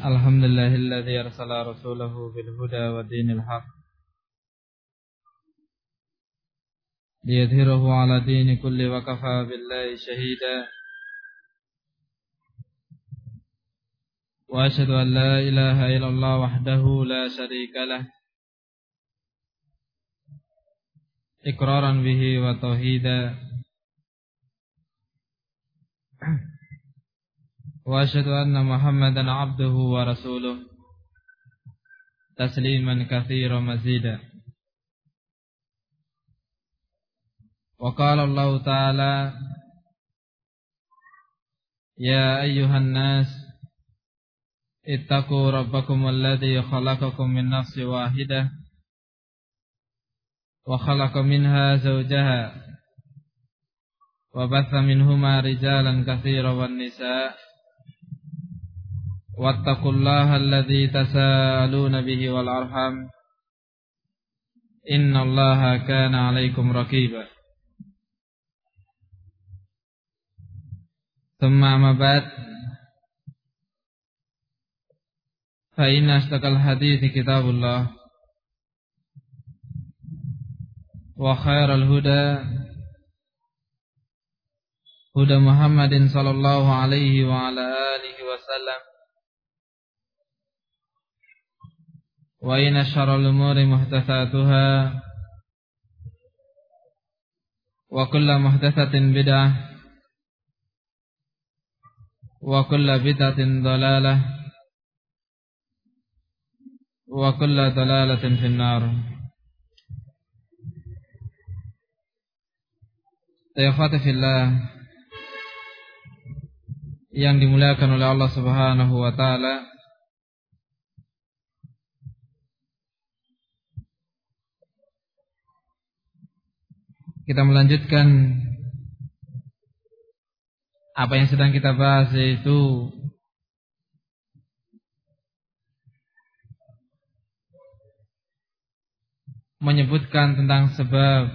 Alhamdulillahilladzi arsala rasulahu bil huda wa dinil haq liyudhhirahu ala dini kulli wa kafa billahi shahida. Wa asyhadu an la ilaha illallah wahdahu la syarika lah iqraran bihi wa tauhida. Wa asyhadu anna Muhammadan abduhu wa rasuluh tasliman katsiran mazida. Wa qala Allah ta'ala ya ayyuhan nas ittaqu rabbakum alladzi khalaqakum min nafsin wahidah wa khalaqa minha zawjaha wa batha minhuma rijalan katsiran wan nisaa wattaqullaha alladzi tasaaluna bihi wal arham innallaha kana 'alaikum raqiba. Thumma amma ba'd, fa inna asdaqal hadithi kitabullah wa khairal huda huda Muhammadin sallallahu alaihi wa ala alihi wa sallam. Wa inna syarral umuri muhdatsatuha wa kullu muhdatsatin bid'ah wa kullu bid'atin dhalalah wa kullu dhalalatin finnar. Ikhwati fillah yang dimuliakan oleh Allah Subhanahu wa taala, kita melanjutkan apa yang sedang kita bahas, yaitu menyebutkan tentang sebab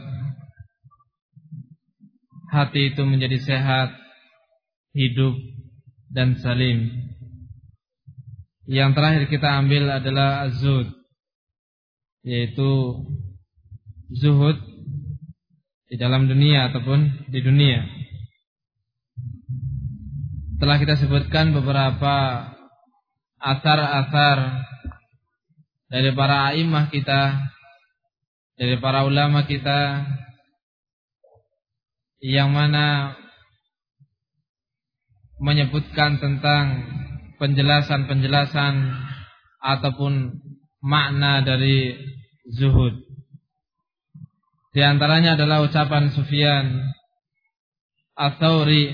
hati itu menjadi sehat, hidup, dan salim. Yang terakhir kita ambil adalah az-zuhud, yaitu zuhud di dalam dunia ataupun di dunia. Telah kita sebutkan beberapa asar-asar dari para a'immah kita, dari para ulama kita, yang mana menyebutkan tentang penjelasan-penjelasan ataupun makna dari zuhud. Di antaranya adalah ucapan Sufyan Ats-Tsauri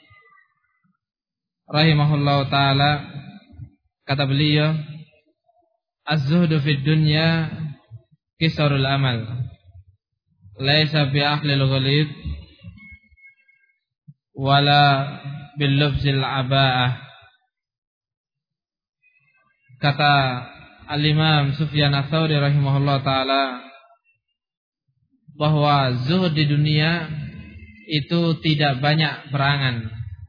rahimahullahu ta'ala. Kata beliau, az-zuhdu fid dunya qisarul amal laisa bi akhlil ghalid wala bil lubsil aba'ah. Kata al-Imam Sufyan Ats-Tsauri rahimahullahu ta'ala bahwa zuhud di dunia itu tidak banyak berangan.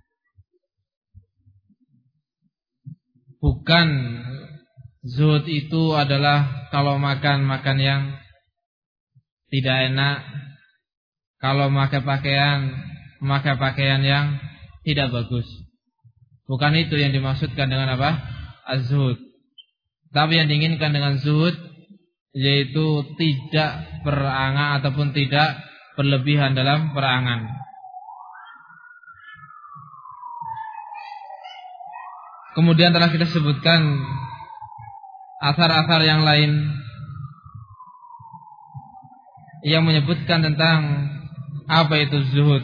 Bukan zuhud itu adalah kalau makan yang tidak enak, kalau pakai pakaian yang tidak bagus. Bukan itu yang dimaksudkan dengan apa? Az-zuhud. Tapi yang diinginkan dengan zuhud yaitu tidak berangan ataupun tidak berlebihan dalam berangan. Kemudian telah kita sebutkan asar-asar yang lain yang menyebutkan tentang apa itu zuhud.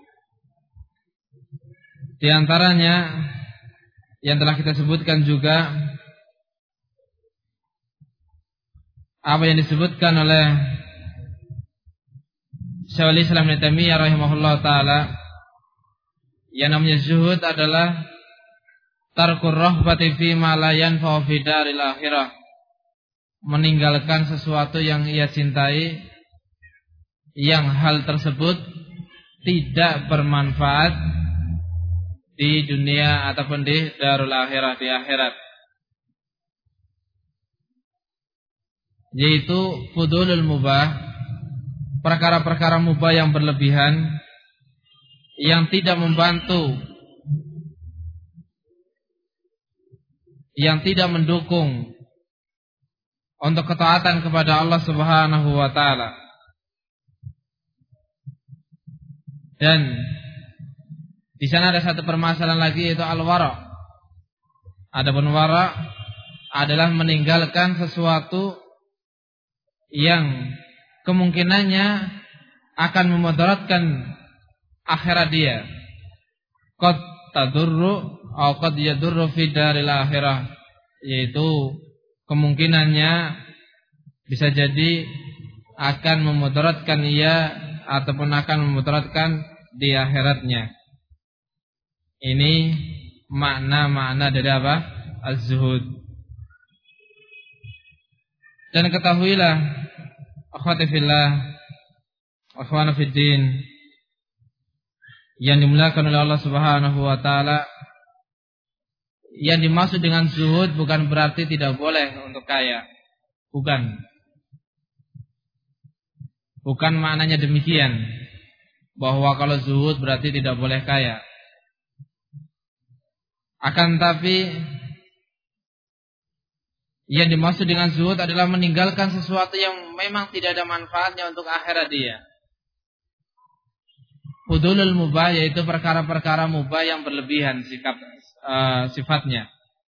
Di antaranya yang telah kita sebutkan juga apa yang disebutkan oleh Syekhul Islam Ibnu Taimiyah rahimahullah ta'ala, yang namanya zuhud adalah tarkur rahbati fi ma la yanfa'u fi daril akhirah, meninggalkan sesuatu yang ia cintai, yang hal tersebut tidak bermanfaat di dunia ataupun di darul akhirah, di akhirat. yaitu fudulul mubah, perkara-perkara mubah yang berlebihan yang tidak membantu, yang tidak mendukung untuk ketaatan kepada Allah Subhanahu wa taala. Dan di sana ada satu permasalahan lagi, yaitu al-wara'. Adapun wara' adalah meninggalkan sesuatu yang kemungkinannya akan memudaratkan akhirat dia. Qad tadurru atau qad yadurru fi daril akhirah, yaitu kemungkinannya bisa jadi akan memudaratkan ia ataupun akan memudaratkan di akhiratnya. Ini makna-makna dari apa? Az-zuhud. Dan ketahuilah akhwati fillah, akhwana fid din, yang dimuliakan oleh Allah Subhanahu wa taala, yang dimaksud dengan zuhud bukan berarti tidak boleh untuk kaya. Bukan. Bukan maknanya demikian, bahwa kalau zuhud berarti tidak boleh kaya. Akan tapi yang dimaksud dengan zuhud adalah meninggalkan sesuatu yang memang tidak ada manfaatnya untuk akhirat dia. Fudulul mubah, yaitu perkara-perkara mubah yang berlebihan sifatnya.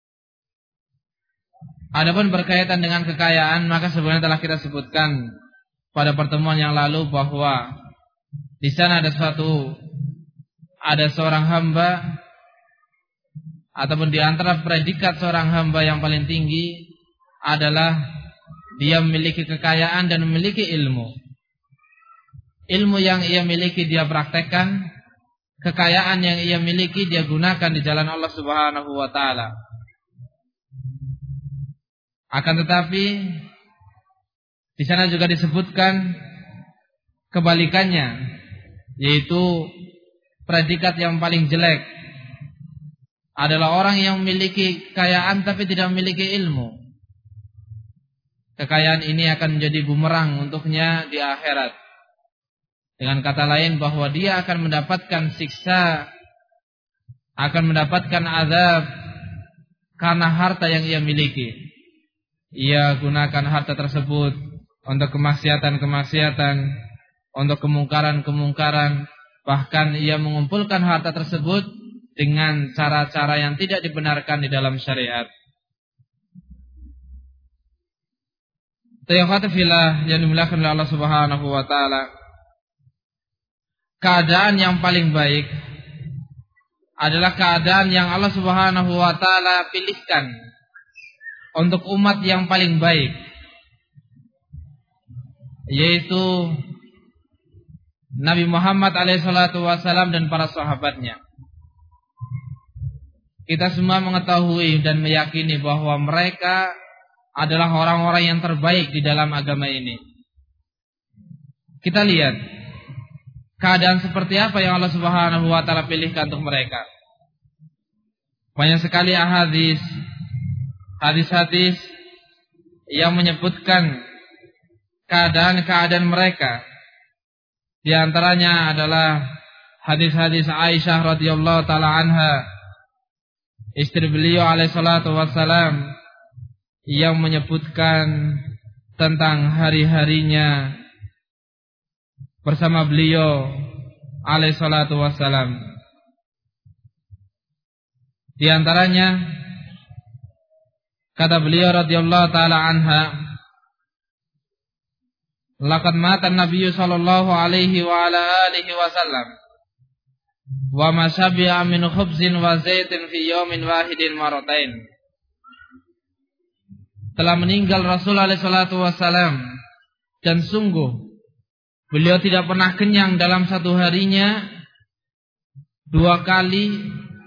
Adapun berkaitan dengan kekayaan, maka sebenarnya telah kita sebutkan pada pertemuan yang lalu bahwa di sana ada seorang hamba, ataupun di antara predikat seorang hamba yang paling tinggi adalah dia memiliki kekayaan dan memiliki ilmu. Ilmu yang ia miliki dia praktekkan, kekayaan yang ia miliki dia gunakan di jalan Allah Subhanahu wa taala. Akan tetapi di sana juga disebutkan kebalikannya, yaitu predikat yang paling jelek adalah orang yang memiliki kekayaan tapi tidak memiliki ilmu. Kekayaan ini akan menjadi bumerang untuknya di akhirat. Dengan kata lain, bahwa dia akan mendapatkan siksa, akan mendapatkan azab karena harta yang ia miliki. Ia gunakan harta tersebut untuk kemaksiatan-kemaksiatan, untuk kemungkaran-kemungkaran, bahkan ia mengumpulkan harta tersebut dengan cara-cara yang tidak dibenarkan di dalam syariat. Tayyibatu fillah yang dimuliakan oleh Allah Subhanahu wa taala, keadaan yang paling baik adalah keadaan yang Allah Subhanahu wa taala pilihkan untuk umat yang paling baik, yaitu Nabi Muhammad alaihissalatu wassalam dan para sahabatnya. Kita semua mengetahui dan meyakini bahwa mereka adalah orang-orang yang terbaik di dalam agama ini. Kita lihat keadaan seperti apa yang Allah Subhanahu wa taala pilihkan untuk mereka. Banyak sekali hadis-hadis yang menyebutkan keadaan-keadaan mereka. Di antaranya adalah hadis-hadis Aisyah radhiyallahu taala anha, istri beliau alaihi salatu wassalam, yang menyebutkan tentang hari-harinya bersama beliau alaihi salatu wassalam. Di antaranya kata beliau radhiyallahu taala anha, laqad mata an-nabiy sallallahu alaihi wa ala alihi wasallam wa ma syabi'a min khubzin wa zaitin fi yawmin wahidin maratain. Telah meninggal Rasul alaihi salatu wassalam, dan sungguh beliau tidak pernah kenyang dalam satu harinya dua kali,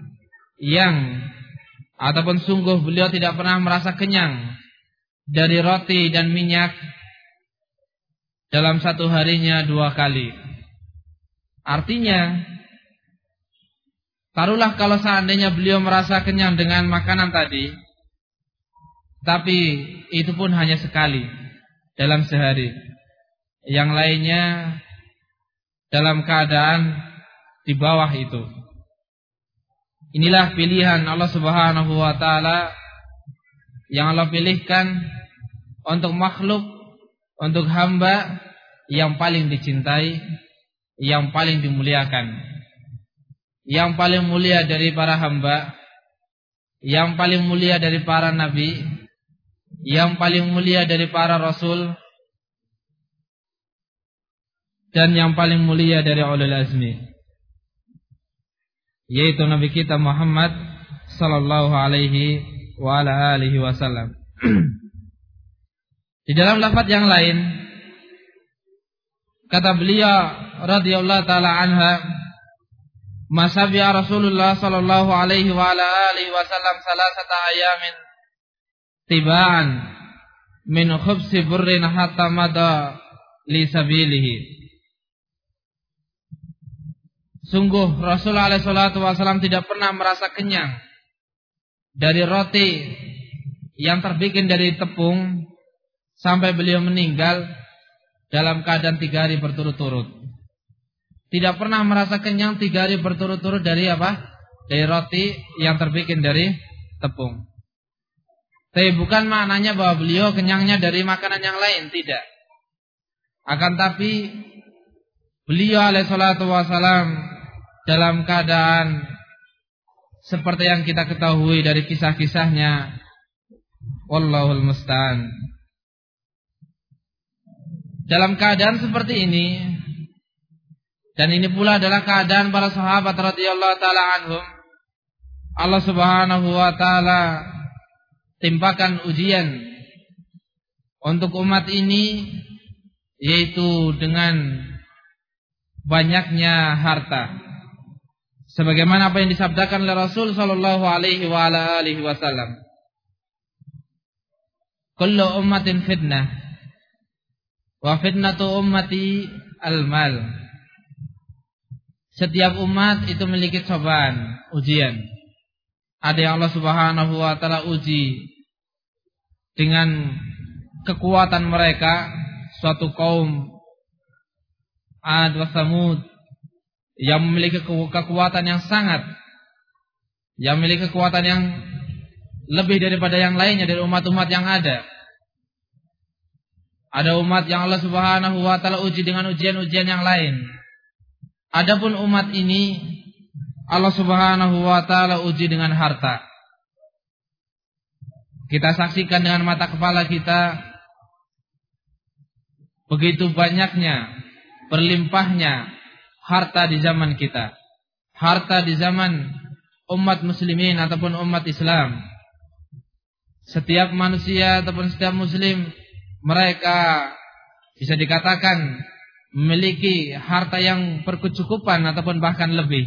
ataupun sungguh beliau tidak pernah merasa kenyang dari roti dan minyak dalam satu harinya dua kali. Artinya, taruhlah kalau seandainya beliau merasa kenyang dengan makanan tadi, tapi itu pun hanya sekali. dalam sehari. Yang lainnya dalam keadaan di bawah itu. Inilah pilihan Allah Subhanahu wa taala yang Allah pilihkan untuk makhluk, untuk hamba yang paling dicintai, yang paling dimuliakan. Yang paling mulia dari para hamba, yang paling mulia dari para nabi, yang paling mulia dari para rasul, dan yang paling mulia dari ulul azmi, yaitu Nabi kita Muhammad sallallahu alaihi wa ala alihi wasallam. Di dalam lafaz yang lain kata beliau radhiyallahu taala anha, masabiya Rasulullah sallallahu alaihi wa ala alihi wasallam salasata ayamin tibaan min khubsi burrin hatta mada li sabilihi. Sungguh Rasulullah SAW tidak pernah merasa kenyang dari roti yang terbikin dari tepung sampai beliau meninggal dalam keadaan 3 hari berturut-turut. Tidak pernah merasa kenyang 3 hari berturut-turut dari apa? Dari roti yang terbikin dari tepung. Tapi bukan maknanya bahwa beliau kenyangnya dari makanan yang lain, tidak. Akan tapi beliau alaihissalam dalam keadaan seperti yang kita ketahui dari kisah-kisahnya, wallahul musta'an. Dalam keadaan seperti ini, dan ini pula adalah keadaan para sahabat radhiyallahu taala anhum, Allah Subhanahu wa taala timpakan ujian untuk umat ini, yaitu dengan banyaknya harta. Sebagaimana apa yang disabdakan oleh Rasul sallallahu alaihi wa ala alihi wasallam. Kullu ummatin fitnah wa fitnatu ummati al-mal. Setiap umat itu memiliki cobaan, ujian. Ada yang Allah Subhanahu wa taala uji dengan kekuatan mereka, suatu kaum Ad wa Samud yang memiliki kekuatan yang sangat, yang memiliki kekuatan yang lebih daripada yang lainnya dari umat-umat yang ada. Ada umat yang Allah Subhanahu wa taala uji dengan ujian-ujian yang lain. Adapun umat ini Allah Subhanahu wa taala uji dengan harta. Kita saksikan dengan mata kepala kita begitu banyaknya, berlimpahnya harta di zaman kita, harta di zaman umat muslimin ataupun umat Islam. Setiap manusia ataupun setiap muslim, mereka bisa dikatakan memiliki harta yang berkecukupan ataupun bahkan lebih.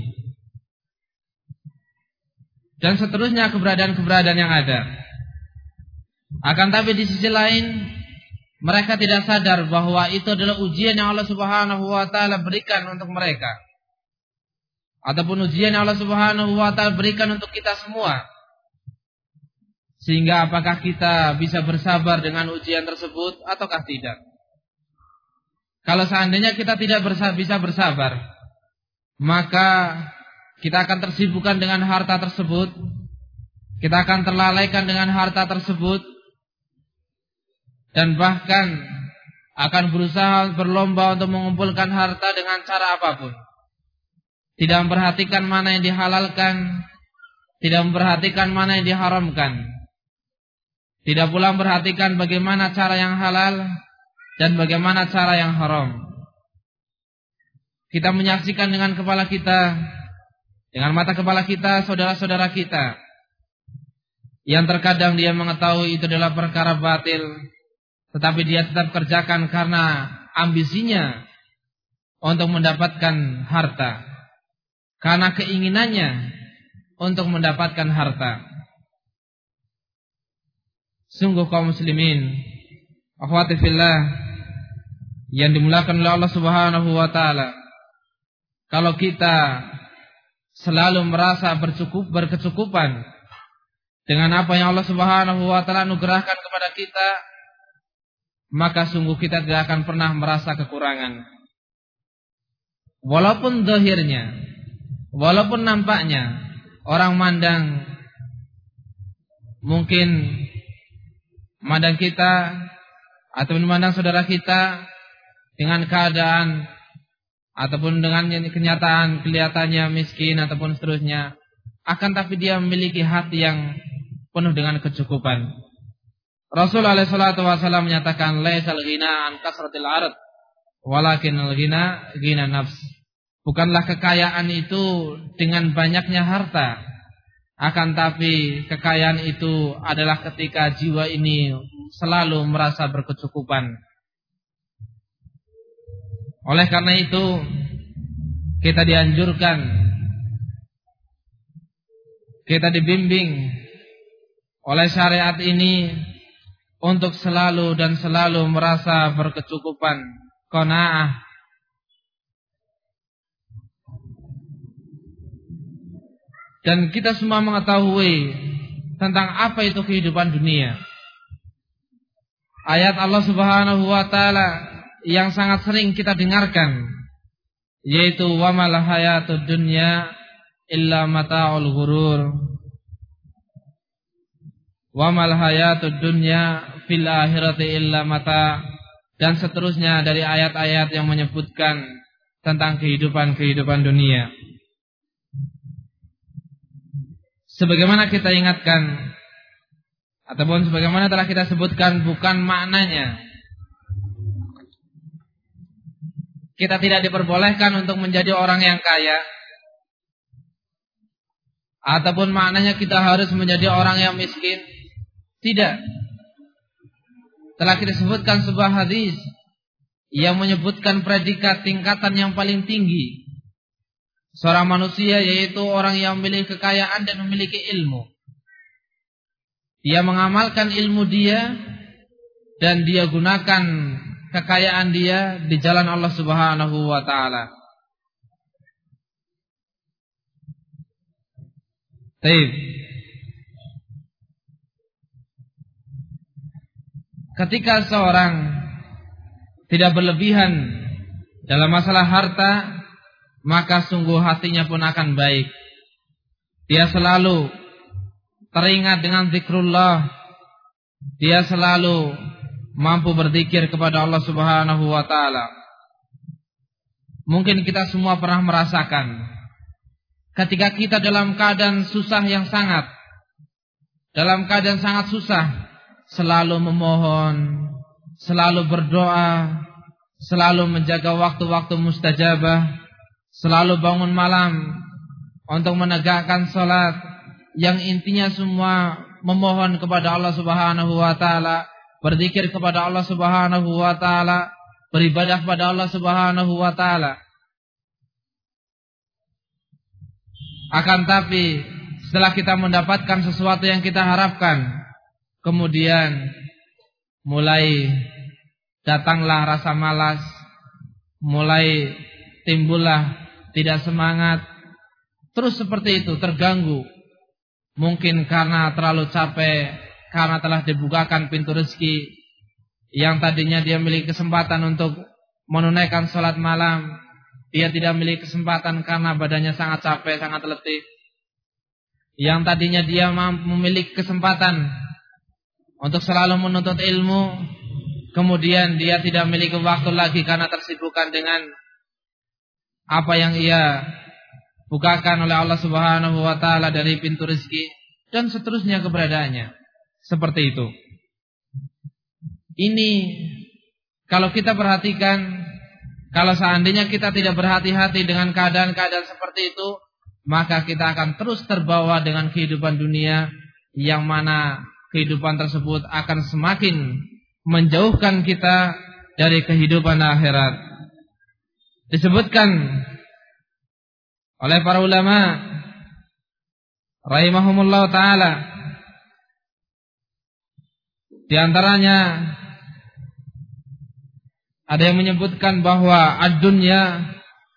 Dan seterusnya keberadaan-keberadaan yang ada. Akan tapi di sisi lain, mereka tidak sadar bahwa itu adalah ujian yang Allah Subhanahu wa taala berikan untuk mereka. Ataupun ujian yang Allah Subhanahu wa taala berikan untuk kita semua. Sehingga apakah kita bisa bersabar dengan ujian tersebut ataukah tidak? Kalau seandainya kita tidak bisa bersabar, maka kita akan tersibukkan dengan harta tersebut. Kita akan terlalaikan dengan harta tersebut. Dan bahkan akan berusaha berlomba untuk mengumpulkan harta dengan cara apapun. Tidak memperhatikan mana yang dihalalkan, tidak memperhatikan mana yang diharamkan. Tidak pula memperhatikan bagaimana cara yang halal dan bagaimana cara yang haram. Kita menyaksikan dengan kepala kita, dengan mata kepala kita, saudara-saudara kita, yang terkadang dia mengetahui itu adalah perkara batil, tetapi dia tetap kerjakan karena ambisinya untuk mendapatkan harta, karena keinginannya untuk mendapatkan harta. Sungguh kaum muslimin, akhwati fillah yang dimuliakan oleh Allah Subhanahu wa taala, kalau kita selalu merasa berkecukupan dengan apa yang Allah Subhanahu wa taala anugerahkan kepada kita, maka sungguh kita tidak akan pernah merasa kekurangan. Walaupun zahirnya, walaupun nampaknya orang mungkin memandang kita atau memandang saudara kita dengan keadaan ataupun dengan kenyataan kelihatannya miskin ataupun seterusnya, akan tapi dia memiliki hati yang penuh dengan kecukupan. Rasulullah SAW menyatakan, laisal ghina an kasratil ard, walakinal ghina ghina nafs. Bukanlah kekayaan itu dengan banyaknya harta, akan tapi kekayaan itu adalah ketika jiwa ini selalu merasa berkecukupan. Oleh karena itu, kita dianjurkan, kita dibimbing oleh syariat ini untuk selalu dan selalu merasa berkecukupan, qanaah. Dan kita semua mengetahui tentang apa itu kehidupan dunia. Ayat Allah Subhanahu wa taala yang sangat sering kita dengarkan, yaitu wa mal hayatud dunya illa mata'ul ghurur. Wa mal hayatud dunya fil akhirati illa mata', dan seterusnya dari ayat-ayat yang menyebutkan tentang kehidupan dunia. Sebagaimana kita ingatkan ataupun sebagaimana telah kita sebutkan, bukan maknanya kita tidak diperbolehkan untuk menjadi orang yang kaya, ataupun maknanya kita harus menjadi orang yang miskin. Tidak. Telah kita sebutkan sebuah hadis yang menyebutkan predikat tingkatan yang paling tinggi seorang manusia, yaitu orang yang memiliki kekayaan dan memiliki ilmu. Dia mengamalkan ilmu dia dan dia gunakan kekayaan dia di jalan Allah Subhanahu wa taala. Baik. Ketika seorang tidak berlebihan dalam masalah harta, maka sungguh hatinya pun akan baik. Dia selalu teringat dengan zikrullah. Dia selalu mampu berzikir kepada Allah Subhanahu wa taala. Mungkin kita semua pernah merasakan ketika kita dalam keadaan susah yang sangat, dalam keadaan sangat susah, selalu memohon, selalu berdoa, selalu menjaga waktu-waktu mustajabah, selalu bangun malam untuk menegakkan salat, yang intinya semua memohon kepada Allah Subhanahu wa taala, berzikir kepada Allah Subhanahu wa taala, beribadah kepada Allah Subhanahu wa taala. Akan tapi setelah kita mendapatkan sesuatu yang kita harapkan, kemudian mulai datanglah rasa malas, mulai timbullah tidak semangat, terus seperti itu, terganggu. Mungkin karena terlalu capek, karena telah dibukakan pintu rezeki. Yang tadinya dia memiliki kesempatan untuk menunaikan sholat malam, dia tidak memiliki kesempatan karena badannya sangat capek, sangat letih. Yang tadinya dia memiliki kesempatan untuk selalu menuntut ilmu, kemudian dia tidak memiliki waktu lagi karena tersibukkan dengan apa yang ia bukakan oleh Allah Subhanahu wa taala dari pintu rezeki, dan seterusnya keberadaannya. Seperti itu. Ini kalau kita perhatikan, kalau seandainya kita tidak berhati-hati dengan keadaan-keadaan seperti itu, maka kita akan terus terbawa dengan kehidupan dunia, yang mana kehidupan tersebut akan semakin menjauhkan kita dari kehidupan akhirat. Disebutkan oleh para ulama rahimahumullah ta'ala, di antaranya ada yang menyebutkan bahwa ad-dunya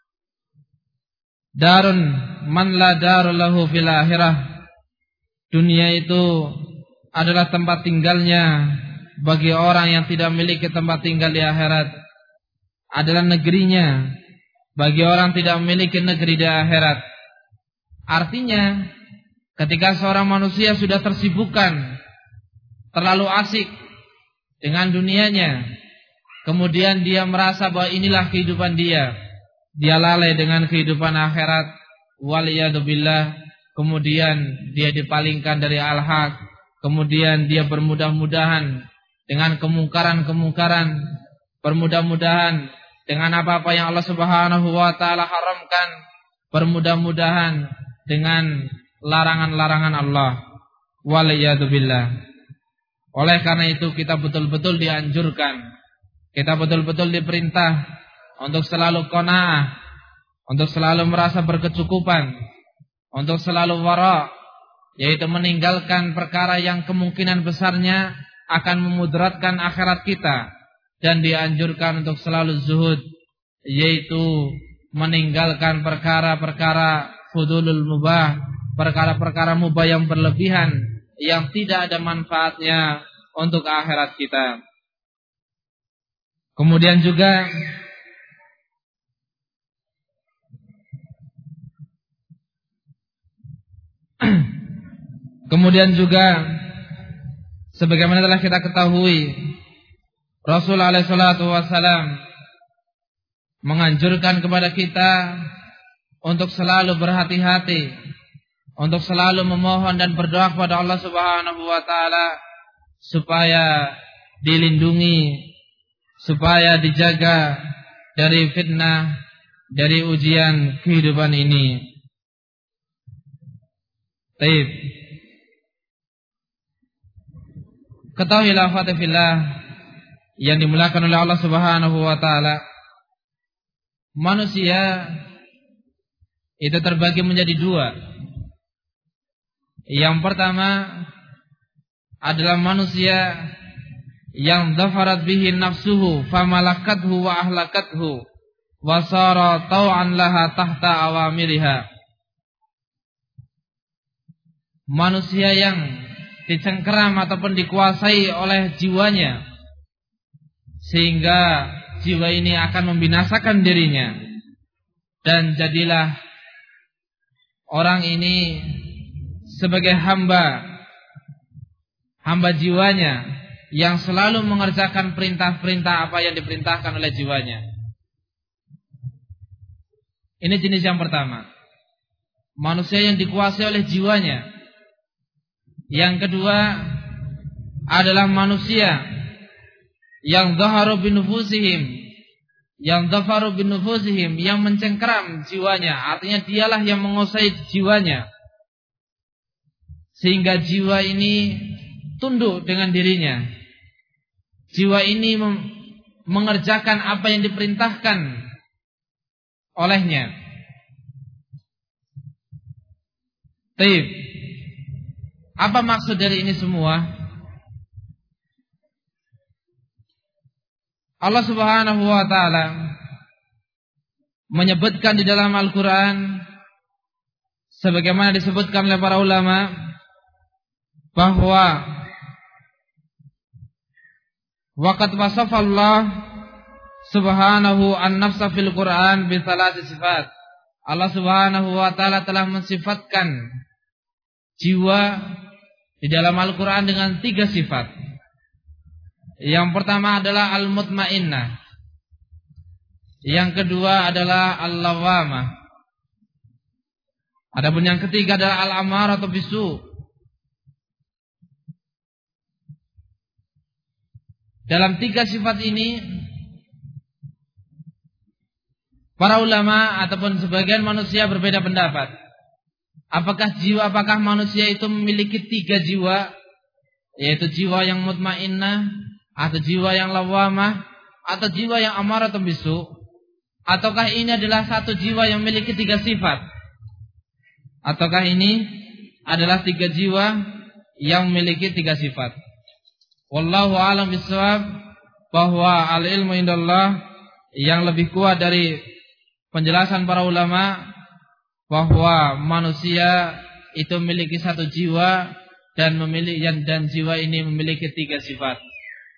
darun man la darul lahu fil akhirah. Dunia itu adalah tempat tinggalnya bagi orang yang tidak memiliki tempat tinggal di akhirat adalah negerinya bagi orang tidak memiliki negeri di akhirat. Artinya, ketika seorang manusia sudah tersibukkan, terlalu asik dengan dunianya, kemudian dia merasa bahwa inilah kehidupan dia lalai dengan kehidupan akhirat, waliyadzubillah, kemudian dia dipalingkan dari al-haq, kemudian dia bermudah-mudahan dengan kemungkaran-kemungkaran, bermudah-mudahan dengan apa-apa yang Allah Subhanahu wa taala haramkan, bermudah-mudahan dengan larangan-larangan Allah, waliyadzubillah. Oleh karena itu kita betul-betul dianjurkan, kita betul-betul diperintah untuk selalu qanaah, untuk selalu merasa berkecukupan, untuk selalu wara, yaitu meninggalkan perkara yang kemungkinan besarnya akan memudaratkan akhirat kita, dan dianjurkan untuk selalu zuhud, yaitu meninggalkan perkara-perkara fudulul mubah, perkara-perkara mubah yang berlebihan, yang tidak ada manfaatnya untuk akhirat kita. Kemudian juga sebagaimana telah kita ketahui, Rasulullah SAW menganjurkan kepada kita untuk selalu berhati-hati, untuk selalu memohon dan berdoa kepada Allah Subhanahu wa taala supaya dilindungi, supaya dijaga dari fitnah, dari ujian kehidupan ini. Baik. Ketahuilah fatihillah yang dimuliakan oleh Allah Subhanahu wa taala, manusia itu terbagi menjadi dua. Yang pertama adalah manusia yang dhafarat bihi nafsuhu famalakathu wa ahlakathu wa sara tau'an laha tahta awamiriha. Manusia yang dicengkeram ataupun dikuasai oleh jiwanya, sehingga jiwa ini akan membinasakan dirinya, dan jadilah orang ini sebagai hamba jiwanya yang selalu mengerjakan perintah-perintah apa yang diperintahkan oleh jiwanya. Ini jenis yang pertama, manusia yang dikuasai oleh jiwanya. Yang kedua adalah manusia yang dhaharu binufusihim, yang mencengkeram jiwanya, artinya dialah yang menguasai jiwanya, sehingga jiwa ini tunduk dengan dirinya. Jiwa ini mengerjakan apa yang diperintahkan olehnya. Baik. Apa maksud dari ini semua? Allah Subhanahu wa taala menyebutkan di dalam Al-Qur'an, sebagaimana disebutkan oleh para ulama, bahwa waqad wasafa Allah Subhanahu an-nafsa fil Qur'an bi thalath sifat. Allah Subhanahu wa taala telah mensifatkan jiwa di dalam Al-Quran dengan 3 sifat. Yang pertama adalah al-mutmainnah, yang kedua adalah al-lawamah, adapun yang ketiga adalah al-amarah atau bisu. Dalam 3 sifat ini, para ulama ataupun sebagian manusia berbeda pendapat. Apakah manusia itu memiliki 3 jiwa, yaitu jiwa yang mutmainnah, atau jiwa yang lawamah, atau jiwa yang amarah atau bisu, ataukah ini adalah satu jiwa yang memiliki 3 sifat, ataukah ini adalah 3 jiwa yang memiliki 3 sifat. Wallahu a'lam bishawab, bahwa al-ilmu indallah, yang lebih kuat dari penjelasan para ulama, bahwa manusia itu memiliki 1 jiwa dan jiwa ini memiliki 3 sifat.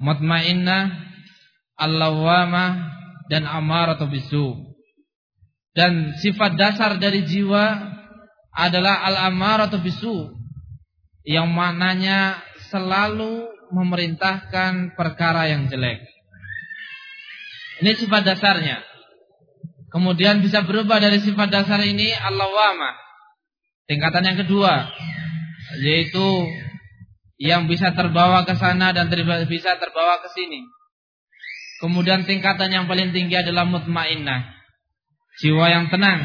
mutmainnah, al-lawwamah, dan amaratu bisu. Dan sifat dasar dari jiwa adalah al-amaratu bisu, yang maknanya selalu memerintahkan perkara yang jelek. Ini sifat dasarnya. Kemudian bisa berubah dari sifat dasar ini al-lawwamah, tingkatan yang kedua, yaitu yang bisa terbawa ke sana dan bisa terbawa ke sini. Kemudian tingkatan yang paling tinggi adalah mutmainnah, jiwa yang tenang.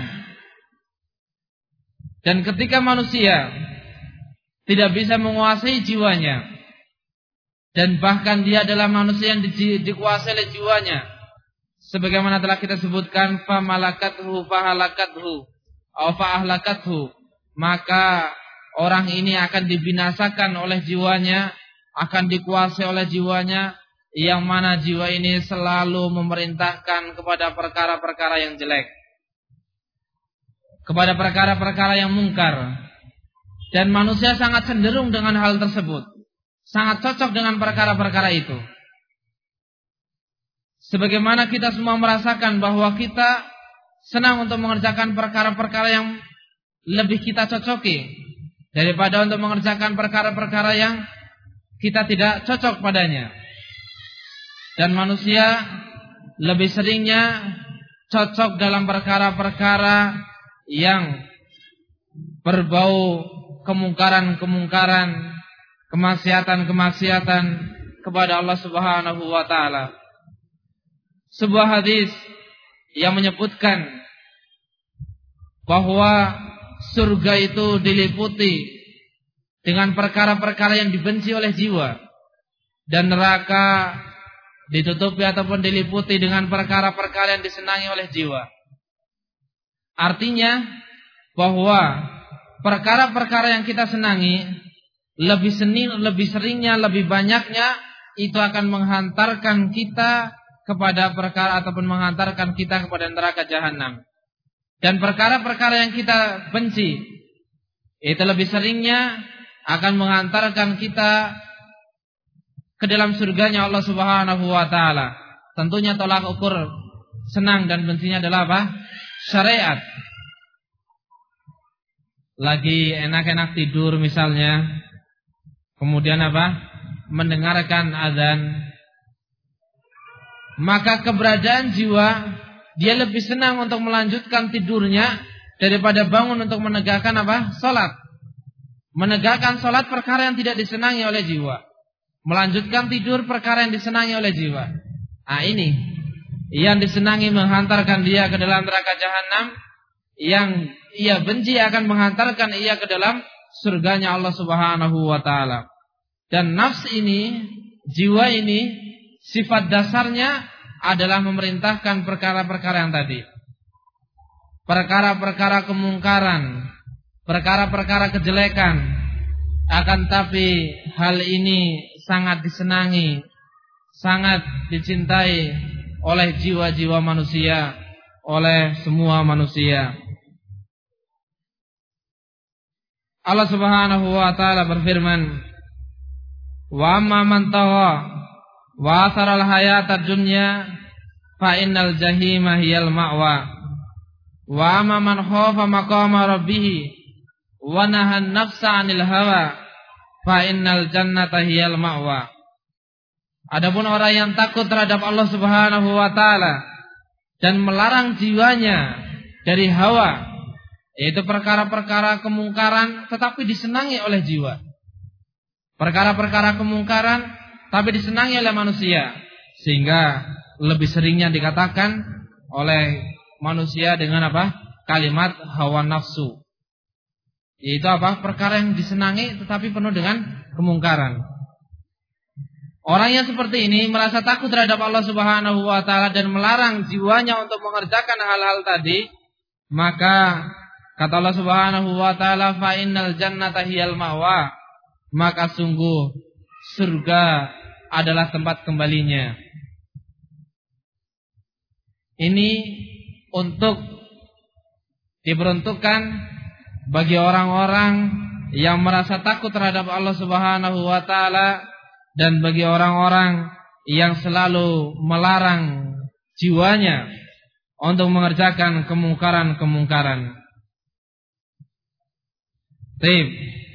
Dan ketika manusia tidak bisa menguasai jiwanya, dan bahkan dia adalah manusia yang dikuasai oleh jiwanya, sebagaimana telah kita sebutkan, famalakathu fahalakathu aw faahlakathu, maka orang ini akan dibinasakan oleh jiwanya, akan dikuasai oleh jiwanya, yang mana jiwa ini selalu memerintahkan kepada perkara-perkara yang jelek, kepada perkara-perkara yang mungkar. Dan manusia sangat cenderung dengan hal tersebut, sangat cocok dengan perkara-perkara itu. Sebagaimana kita semua merasakan bahwa kita senang untuk mengerjakan perkara-perkara yang lebih kita cocoki daripada untuk mengerjakan perkara-perkara yang kita tidak cocok padanya. Dan manusia lebih seringnya cocok dalam perkara-perkara yang berbau kemungkaran-kemungkaran, kemaksiatan-kemaksiatan kepada Allah Subhanahu wa taala. Sebuah hadis yang menyebutkan bahwa surga itu diliputi dengan perkara-perkara yang dibenci oleh jiwa, dan neraka ditutupi ataupun diliputi dengan perkara-perkara yang disenangi oleh jiwa. Artinya bahwa perkara-perkara yang kita senangi lebih seringnya, lebih banyaknya, itu akan menghantarkan kita kepada perkara ataupun menghantarkan kita kepada neraka jahanam. Dan perkara-perkara yang kita benci itu lebih seringnya akan menghantarkan kita ke dalam surganya Allah Subhanahu wa taala. Tentunya tolak ukur senang dan bencinya adalah apa? Syariat. Lagi enak-enak tidur misalnya, kemudian apa? Mendengarkan azan, maka keberadaan jiwa, dia lebih senang untuk melanjutkan tidurnya daripada bangun untuk menegakkan apa? Salat. Menegakkan salat perkara yang tidak disenangi oleh jiwa, melanjutkan tidur perkara yang disenangi oleh jiwa. Nah, ini yang disenangi menghantarkan dia ke dalam neraka jahanam, yang ia benci akan menghantarkan ia ke dalam surganya Allah Subhanahu wa taala. Dan nafs ini, jiwa ini, sifat dasarnya adalah memerintahkan perkara-perkara yang tadi. Perkara-perkara kemungkaran, perkara-perkara kejelekan. Akan tapi hal ini sangat disenangi, sangat dicintai oleh jiwa-jiwa manusia, oleh semua manusia. Allah Subhanahu wa taala berfirman, "Wa amma man tagha wa athara al-hayata ad-dunya fa innal jahima hiyal ma'wa. Wa amma man khafa maqama rabbih wa nahan nafsa 'anil hawa fa innal jannata hiyal ma'wa." Adapun orang yang takut terhadap Allah Subhanahu wa taala dan melarang jiwanya dari hawa, yaitu perkara-perkara kemungkaran tetapi disenangi oleh jiwa. Perkara-perkara kemungkaran tapi disenangi oleh manusia, sehingga lebih seringnya dikatakan oleh manusia dengan apa? Kalimat hawa nafsu. Yaitu apa? Perkara yang disenangi tetapi penuh dengan kemungkaran. Orang yang seperti ini merasa takut terhadap Allah Subhanahu wa taala dan melarang jiwanya untuk mengerjakan hal-hal tadi, maka kata Allah Subhanahu wa taala, fa innal jannata hiyal ma'wa, maka sungguh surga adalah tempat kembalinya. Ini untuk diperuntukkan bagi orang-orang yang merasa takut terhadap Allah Subhanahu wa taala, dan bagi orang-orang yang selalu melarang jiwanya untuk mengerjakan kemungkaran-kemungkaran. Baik.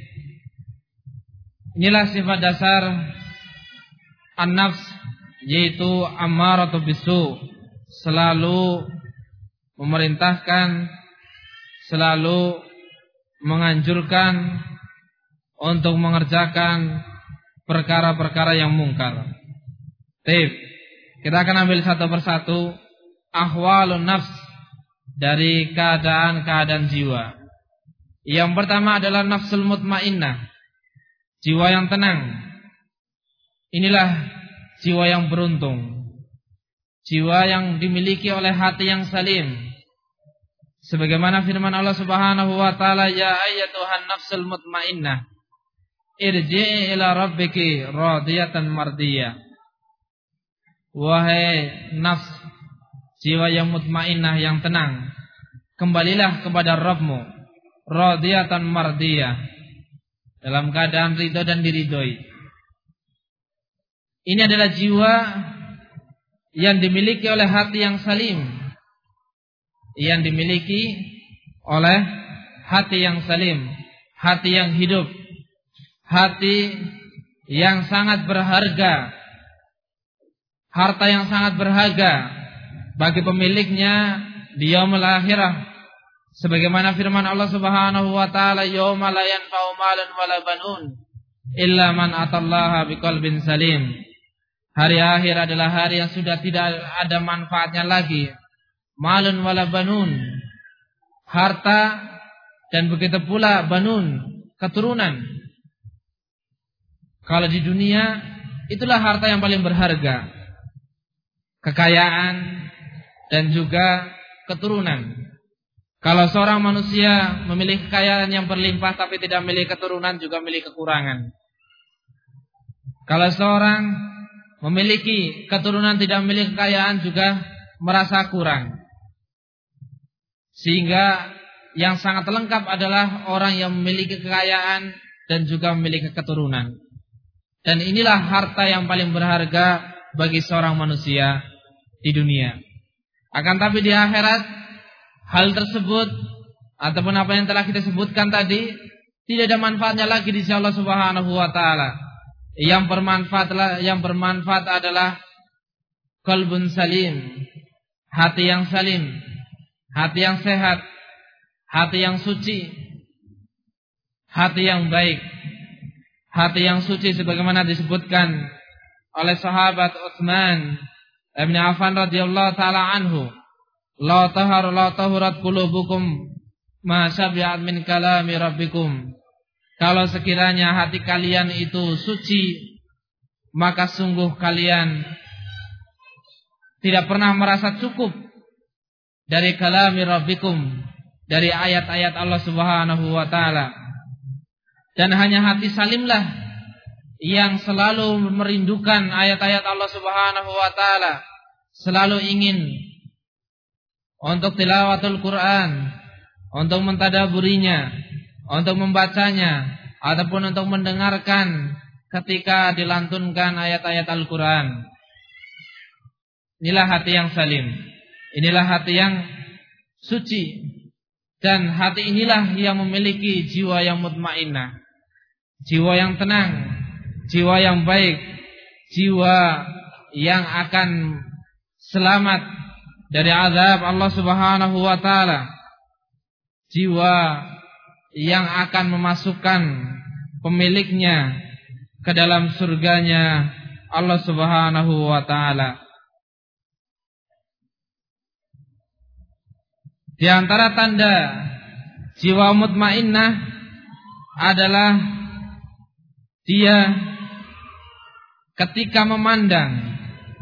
Inilah sifat dasar an-nafs, yaitu ammaratu bisu, selalu memerintahkan, selalu menganjurkan untuk mengerjakan perkara-perkara yang mungkar. Baik. Kita akan ambil satu persatu ahwalun nafs, dari keadaan-keadaan jiwa. Yang pertama adalah nafsul mutmainnah, jiwa yang tenang. Inilah jiwa yang beruntung, jiwa yang dimiliki oleh hati yang salim. Sebagaimana firman Allah Subhanahu wa taala, ya ayyatuhan nafsul mutmainnah irji'i ila rabbiki radiyatan mardiyah. Wahai nafs, jiwa yang mutmainnah, yang tenang, kembalilah kepada Rabbmu radiyatan mardiyah, dalam keadaan ridho dan diridhoi. Ini adalah jiwa yang dimiliki oleh hati yang salim, yang dimiliki oleh hati yang salim, hati yang hidup, hati yang sangat berharga, harta yang sangat berharga bagi pemiliknya di yaumul akhirah. Sebagaimana firman Allah Subhanahu wa taala, yauma la yanfa'u malun wala banun illa man atallaha biqalbin salim. Hari akhir adalah hari yang sudah tidak ada manfaatnya lagi. Malun wala banun, harta, dan begitu pula banun, keturunan. Kalau di dunia, itulah harta yang paling berharga, kekayaan dan juga keturunan. Kalau seorang manusia memiliki kekayaan yang berlimpah tapi tidak memiliki keturunan, juga memiliki kekurangan. Kalau seorang memiliki keturunan tidak memiliki kekayaan, juga merasa kurang. Sehingga yang sangat lengkap adalah orang yang memiliki kekayaan dan juga memiliki keturunan. Dan inilah harta yang paling berharga bagi seorang manusia di dunia. Akan tapi di akhirat, hal tersebut ataupun apa yang telah kita sebutkan tadi tidak ada manfaatnya lagi di sisi Allah Subhanahu wa taala. Yang bermanfaat adalah qalbun salim, hati yang salim, hati yang sehat, hati yang suci, hati yang baik, hati yang suci sebagaimana disebutkan oleh sahabat Utsman bin Affan radhiyallahu taala anhu. La tahurat qulubukum ma syabi'at min kalami rabbikum. Kalau sekiranya hati kalian itu suci, maka sungguh kalian tidak pernah merasa cukup dari kalami rabbikum, dari ayat-ayat Allah Subhanahu wa taala. Dan hanya hati salimlah yang selalu merindukan ayat-ayat Allah Subhanahu wa taala, selalu ingin untuk tilawatul Quran, untuk mentadaburinya, untuk membacanya, ataupun untuk mendengarkan ketika dilantunkan ayat-ayat Al-Quran. Inilah hati yang salim, inilah hati yang suci. Dan hati inilah yang memiliki jiwa yang mutmainnah, jiwa yang tenang, jiwa yang baik, jiwa yang akan selamat dari azab Allah Subhanahu wa taala, jiwa yang akan memasukkan pemiliknya ke dalam surganya Allah Subhanahu wa taala. Di antara tanda jiwa mutmainnah adalah dia ketika memandang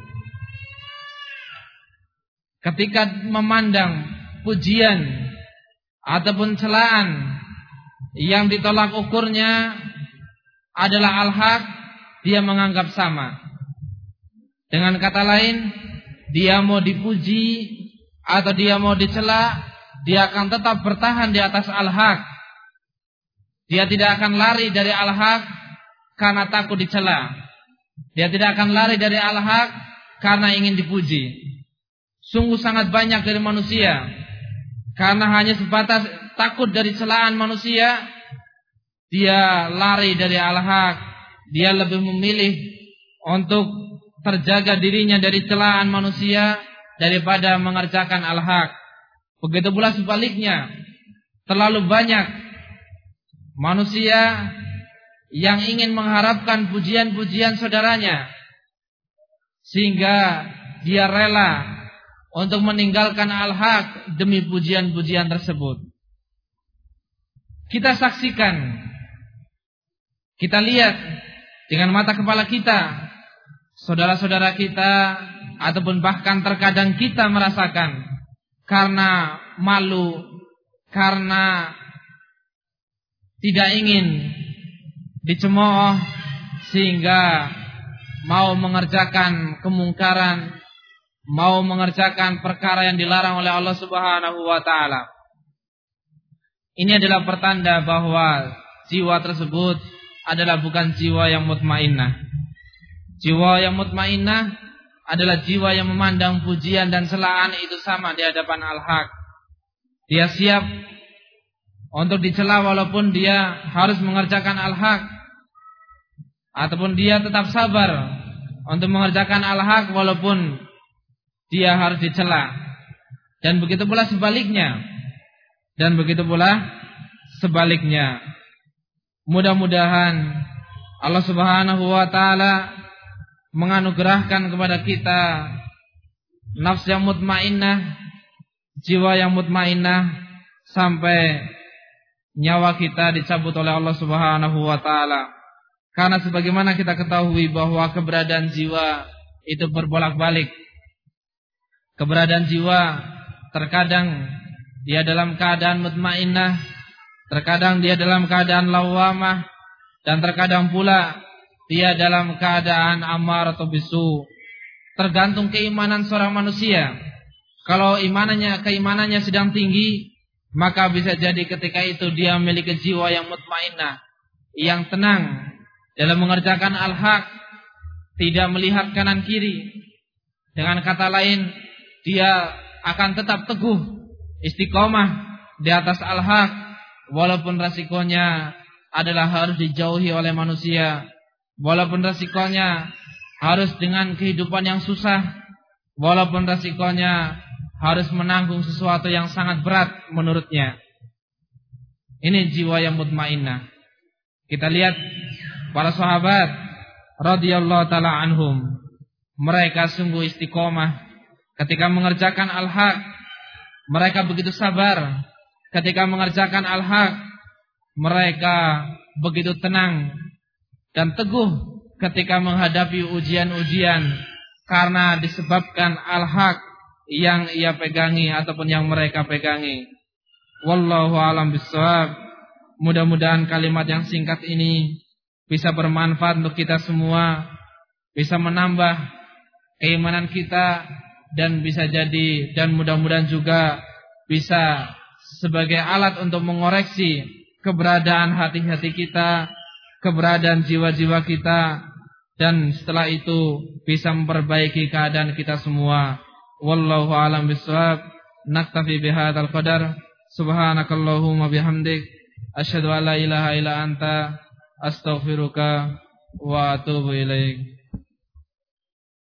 pujian ataupun celaan yang ditolak ukurnya adalah al-haq, dia menganggap sama. Dengan kata lain, dia mau dipuji atau dia mau dicela, dia akan tetap bertahan di atas al-haq. Dia tidak akan lari dari al-haq karena takut dicela. Dia tidak akan lari dari al-haq karena ingin dipuji. Sungguh sangat banyak dari manusia, karena hanya sebatas takut dari celaan manusia, dia lari dari al-haq. Dia lebih memilih untuk terjaga dirinya dari celaan manusia daripada mengerjakan al-haq. Begitu pula sebaliknya, terlalu banyak manusia yang ingin mengharapkan pujian-pujian saudaranya, sehingga dia rela untuk meninggalkan al-haq demi pujian-pujian tersebut. Kita saksikan, kita lihat dengan mata kepala kita, saudara-saudara kita, ataupun bahkan terkadang kita merasakan karena malu, karena tidak ingin dicemooh, sehingga mau mengerjakan kemungkaran, mau mengerjakan perkara yang dilarang oleh Allah Subhanahu wa taala. Ini adalah pertanda bahwa jiwa tersebut adalah bukan jiwa yang mutmainnah. Jiwa yang mutmainnah adalah jiwa yang memandang pujian dan celaan itu sama di hadapan al-haq. Dia siap untuk dicela walaupun dia harus mengerjakan al-haq, ataupun dia tetap sabar untuk mengerjakan al-haq walaupun dia harus dicela. Dan begitu pula sebaliknya. Mudah-mudahan Allah Subhanahu wa taala menganugerahkan kepada kita nafs yang mutmainnah, jiwa yang mutmainnah, sampai nyawa kita dicabut oleh Allah Subhanahu wa taala. Karena sebagaimana kita ketahui bahwa keberadaan jiwa itu berbolak-balik. Keberadaan jiwa terkadang dia dalam keadaan mutmainnah, terkadang dia dalam keadaan lawamah, dan terkadang pula dia dalam keadaan ammaratun bisu. Tergantung keimanan seorang manusia. Kalau keimanannya sedang tinggi, maka bisa jadi ketika itu dia memiliki jiwa yang mutmainnah, yang tenang dalam mengerjakan al-haq, tidak melihat kanan kiri. Dengan kata lain, dia akan tetap teguh, istiqomah di atas al-haq, walaupun resikonya adalah harus dijauhi oleh manusia, walaupun resikonya harus dengan kehidupan yang susah, walaupun resikonya harus menanggung sesuatu yang sangat berat menurutnya. Ini jiwa yang mutmainnah. Kita lihat para sahabat radhiyallahu taala anhum, mereka sungguh istiqomah ketika mengerjakan al-haq. Mereka begitu sabar ketika mengerjakan al-haq. Mereka begitu tenang dan teguh ketika menghadapi ujian-ujian, karena disebabkan al-haq yang ia pegangi ataupun yang mereka pegangi. Wallahu a'lam bishawab. Mudah-mudahan kalimat yang singkat ini bisa bermanfaat untuk kita semua, bisa menambah keimanan kita, dan bisa jadi, dan mudah-mudahan juga bisa sebagai alat untuk mengoreksi keberadaan hati-hati kita, keberadaan jiwa-jiwa kita, dan setelah itu bisa memperbaiki keadaan kita semua. Wallahu a'lam bishawab. Naktafi bihadzal qadar. Subhanakallahumma bihamdik, asyhadu an la ilaha illa anta, astaghfiruka wa atubu ilaik.